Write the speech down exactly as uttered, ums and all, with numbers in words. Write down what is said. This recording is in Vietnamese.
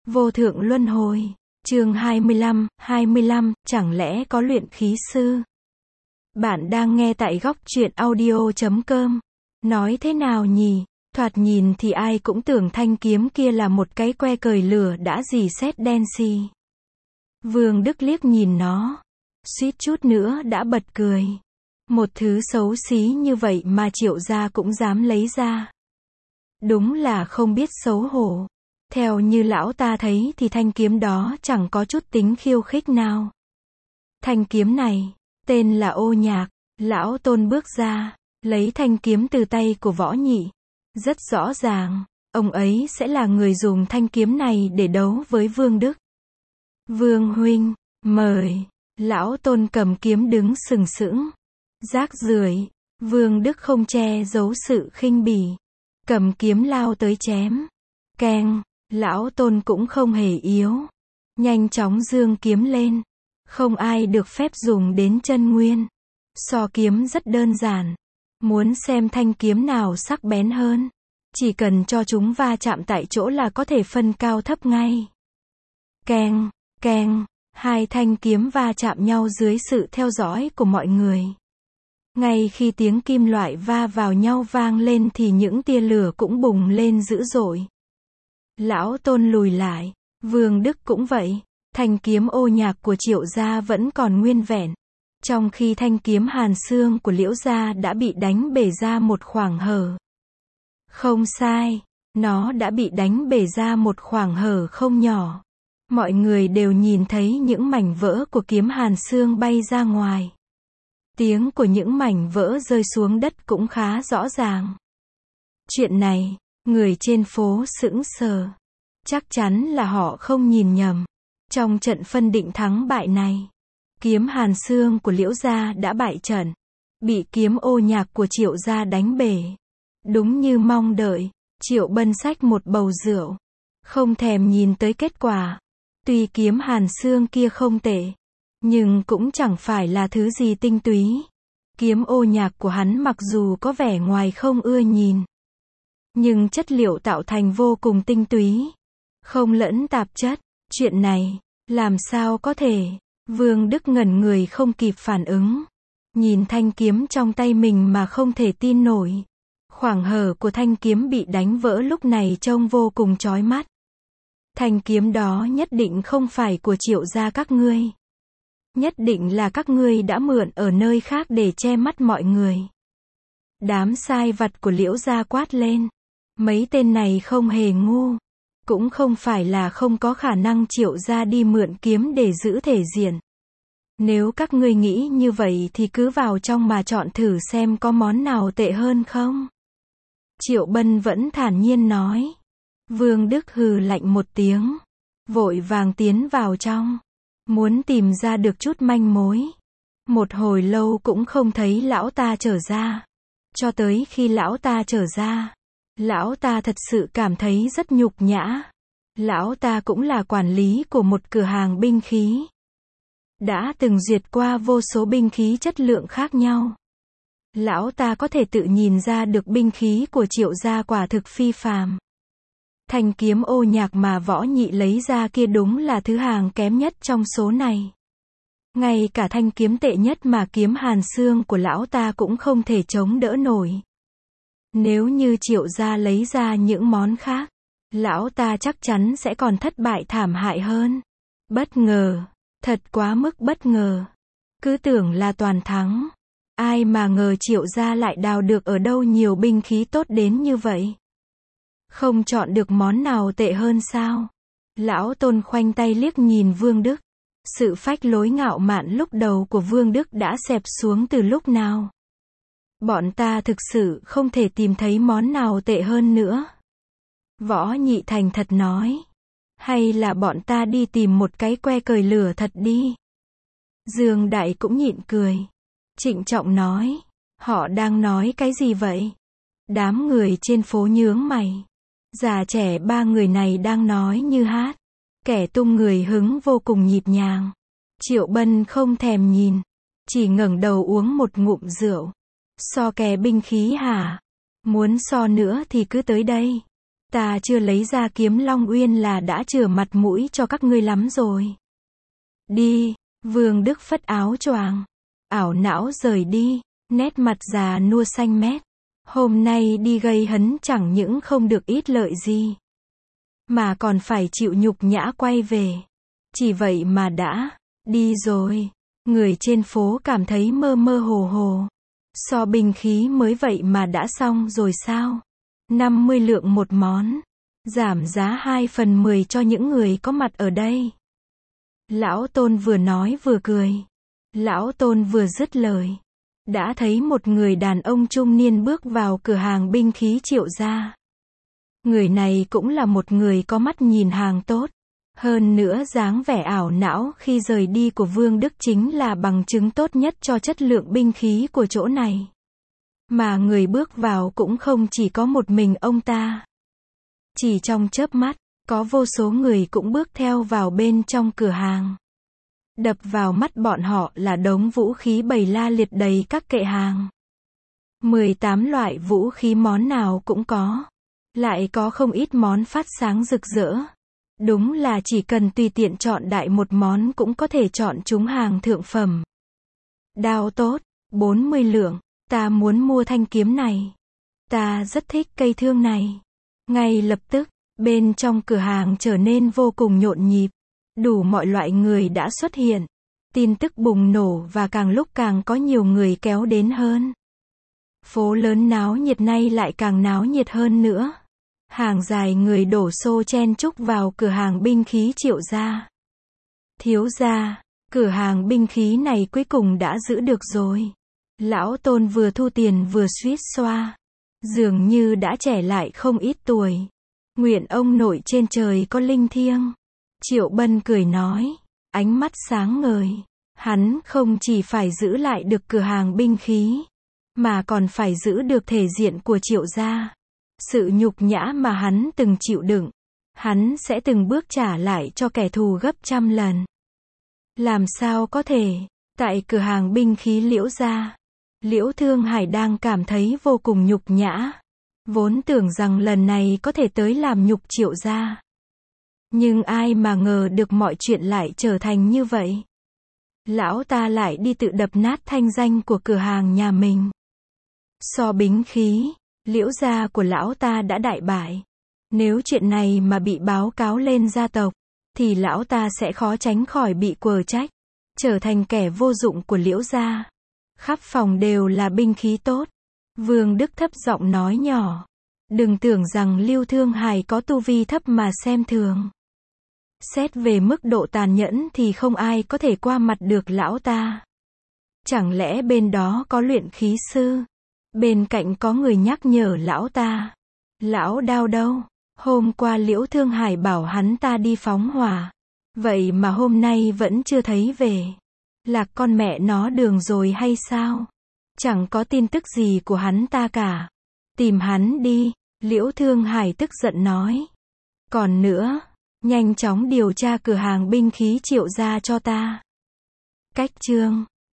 Vô thượng luân hồi. Chương hai mươi lăm, hai mươi lăm, chẳng lẽ có luyện khí sư? Bạn đang nghe tại góc truyện audio chấm com. Nói thế nào nhỉ? Thoạt nhìn thì ai cũng tưởng thanh kiếm kia là một cái que cời lửa đã rỉ sét đen xì. Vương Đức liếc nhìn nó, suýt chút nữa đã bật cười. Một thứ xấu xí như vậy mà Triệu gia cũng dám lấy ra. Đúng là không biết xấu hổ. Theo như lão ta thấy thì thanh kiếm đó chẳng có chút tính khiêu khích nào. Thanh kiếm này, tên là Ô Nhạc. Lão Tôn bước ra, lấy thanh kiếm từ tay của Võ Nhị. Rất rõ ràng, ông ấy sẽ là người dùng thanh kiếm này để đấu với Vương Đức. Vương huynh, mời. Lão Tôn cầm kiếm đứng sừng sững. Rác rưởi. Vương Đức không che giấu sự khinh bỉ, cầm kiếm lao tới chém. Keng. Lão Tôn cũng không hề yếu, nhanh chóng giương kiếm lên. Không ai được phép dùng đến chân nguyên. So kiếm rất đơn giản. Muốn xem thanh kiếm nào sắc bén hơn, chỉ cần cho chúng va chạm tại chỗ là có thể phân cao thấp ngay. Keng, keng, hai thanh kiếm va chạm nhau dưới sự theo dõi của mọi người. Ngay khi tiếng kim loại va vào nhau vang lên thì những tia lửa cũng bùng lên dữ dội. Lão Tôn lùi lại, Vương Đức cũng vậy. Thanh kiếm Ô Nhạc của Triệu gia vẫn còn nguyên vẹn, trong khi thanh kiếm Hàn Xương của Liễu gia đã bị đánh bể ra một khoảng hở. Không sai, nó đã bị đánh bể ra một khoảng hở không nhỏ. Mọi người đều nhìn thấy những mảnh vỡ của kiếm Hàn Xương bay ra ngoài. Tiếng của những mảnh vỡ rơi xuống đất cũng khá rõ ràng. Chuyện này, người trên phố sững sờ. Chắc chắn là họ không nhìn nhầm. Trong trận phân định thắng bại này, kiếm Hàn Xương của Liễu gia đã bại trận, bị kiếm Ô Nhạc của Triệu gia đánh bể. Đúng như mong đợi, Triệu Bân xách một bầu rượu, không thèm nhìn tới kết quả. Tuy kiếm Hàn Xương kia không tệ, nhưng cũng chẳng phải là thứ gì tinh túy. Kiếm Ô Nhạc của hắn mặc dù có vẻ ngoài không ưa nhìn, nhưng chất liệu tạo thành vô cùng tinh túy, không lẫn tạp chất. Chuyện này, làm sao có thể? Vương Đức ngẩn người không kịp phản ứng. Nhìn thanh kiếm trong tay mình mà không thể tin nổi. Khoảng hở của thanh kiếm bị đánh vỡ lúc này trông vô cùng chói mắt. Thanh kiếm đó nhất định không phải của Triệu gia các ngươi. Nhất định là các ngươi đã mượn ở nơi khác để che mắt mọi người. Đám sai vặt của Liễu gia quát lên. Mấy tên này không hề ngu. Cũng không phải là không có khả năng Triệu gia đi mượn kiếm để giữ thể diện. Nếu các ngươi nghĩ như vậy thì cứ vào trong mà chọn thử xem có món nào tệ hơn không. Triệu Bân vẫn thản nhiên nói. Vương Đức hừ lạnh một tiếng, vội vàng tiến vào trong, muốn tìm ra được chút manh mối. Một hồi lâu cũng không thấy lão ta trở ra. Cho tới khi lão ta trở ra, lão ta thật sự cảm thấy rất nhục nhã. Lão ta cũng là quản lý của một cửa hàng binh khí, đã từng duyệt qua vô số binh khí chất lượng khác nhau. Lão ta có thể tự nhìn ra được binh khí của Triệu gia quả thực phi phàm. Thanh kiếm Ô Nhạc mà Võ Nhị lấy ra kia đúng là thứ hàng kém nhất trong số này. Ngay cả thanh kiếm tệ nhất mà kiếm Hàn Xương của lão ta cũng không thể chống đỡ nổi. Nếu như Triệu gia lấy ra những món khác, lão ta chắc chắn sẽ còn thất bại thảm hại hơn. Bất ngờ, thật quá mức bất ngờ. Cứ tưởng là toàn thắng. Ai mà ngờ Triệu gia lại đào được ở đâu nhiều binh khí tốt đến như vậy. Không chọn được món nào tệ hơn sao? Lão Tôn khoanh tay liếc nhìn Vương Đức. Sự phách lối ngạo mạn lúc đầu của Vương Đức đã xẹp xuống từ lúc nào. Bọn ta thực sự không thể tìm thấy món nào tệ hơn nữa. Võ Nhị thành thật nói. Hay là bọn ta đi tìm một cái que cời lửa thật đi. Dương Đại cũng nhịn cười. Trịnh trọng nói. Họ đang nói cái gì vậy? Đám người trên phố nhướng mày. Già trẻ ba người này đang nói như hát. Kẻ tung người hứng vô cùng nhịp nhàng. Triệu Bân không thèm nhìn, chỉ ngẩng đầu uống một ngụm rượu. So kè binh khí hả? Muốn so nữa thì cứ tới đây. Ta chưa lấy ra kiếm Long Uyên là đã chừa mặt mũi cho các ngươi lắm rồi. Đi, Vương Đức phất áo choàng, ảo não rời đi, nét mặt già nua xanh mét. Hôm nay đi gây hấn chẳng những không được ít lợi gì, mà còn phải chịu nhục nhã quay về. Chỉ vậy mà đã đi rồi. Người trên phố cảm thấy mơ mơ hồ hồ. So binh khí mới vậy mà đã xong rồi sao? năm mươi lượng một món. Giảm giá hai phần mười cho những người có mặt ở đây. Lão Tôn vừa nói vừa cười. Lão Tôn vừa dứt lời, đã thấy một người đàn ông trung niên bước vào cửa hàng binh khí Triệu gia. Người này cũng là một người có mắt nhìn hàng tốt. Hơn nữa dáng vẻ ảo não khi rời đi của Vương Đức chính là bằng chứng tốt nhất cho chất lượng binh khí của chỗ này. Mà người bước vào cũng không chỉ có một mình ông ta. Chỉ trong chớp mắt, có vô số người cũng bước theo vào bên trong cửa hàng. Đập vào mắt bọn họ là đống vũ khí bày la liệt đầy các kệ hàng. mười tám loại vũ khí món nào cũng có. Lại có không ít món phát sáng rực rỡ. Đúng là chỉ cần tùy tiện chọn đại một món cũng có thể chọn chúng hàng thượng phẩm. Đao tốt, bốn mươi lượng, ta muốn mua thanh kiếm này. Ta rất thích cây thương này. Ngay lập tức, bên trong cửa hàng trở nên vô cùng nhộn nhịp. Đủ mọi loại người đã xuất hiện. Tin tức bùng nổ và càng lúc càng có nhiều người kéo đến hơn. Phố lớn náo nhiệt nay lại càng náo nhiệt hơn nữa. Hàng dài người đổ xô chen chúc vào cửa hàng binh khí Triệu gia. Thiếu gia, cửa hàng binh khí này cuối cùng đã giữ được rồi. Lão Tôn vừa thu tiền vừa suýt xoa. Dường như đã trẻ lại không ít tuổi. Nguyện ông nội trên trời có linh thiêng. Triệu Bân cười nói, ánh mắt sáng ngời. Hắn không chỉ phải giữ lại được cửa hàng binh khí, mà còn phải giữ được thể diện của Triệu gia. Sự nhục nhã mà hắn từng chịu đựng, hắn sẽ từng bước trả lại cho kẻ thù gấp trăm lần. Làm sao có thể? Tại cửa hàng binh khí Liễu gia, Liễu Thương Hải đang cảm thấy vô cùng nhục nhã. Vốn tưởng rằng lần này có thể tới làm nhục Triệu gia. Nhưng ai mà ngờ được mọi chuyện lại trở thành như vậy. Lão ta lại đi tự đập nát thanh danh của cửa hàng nhà mình. So binh khí, Liễu gia của lão ta đã đại bại. Nếu chuyện này mà bị báo cáo lên gia tộc, thì lão ta sẽ khó tránh khỏi bị quở trách, trở thành kẻ vô dụng của Liễu gia. Khắp phòng đều là binh khí tốt. Vương Đức thấp giọng nói nhỏ. Đừng tưởng rằng Lưu Thương Hải có tu vi thấp mà xem thường. Xét về mức độ tàn nhẫn thì không ai có thể qua mặt được lão ta. Chẳng lẽ bên đó có luyện khí sư? Bên cạnh có người nhắc nhở lão ta. Lão Đao đâu? Hôm qua Liễu Thương Hải bảo hắn ta đi phóng hỏa. Vậy mà hôm nay vẫn chưa thấy về. Lạc con mẹ nó đường rồi hay sao? Chẳng có tin tức gì của hắn ta cả. Tìm hắn đi, Liễu Thương Hải tức giận nói. Còn nữa, nhanh chóng điều tra cửa hàng binh khí Triệu gia cho ta. Cách chương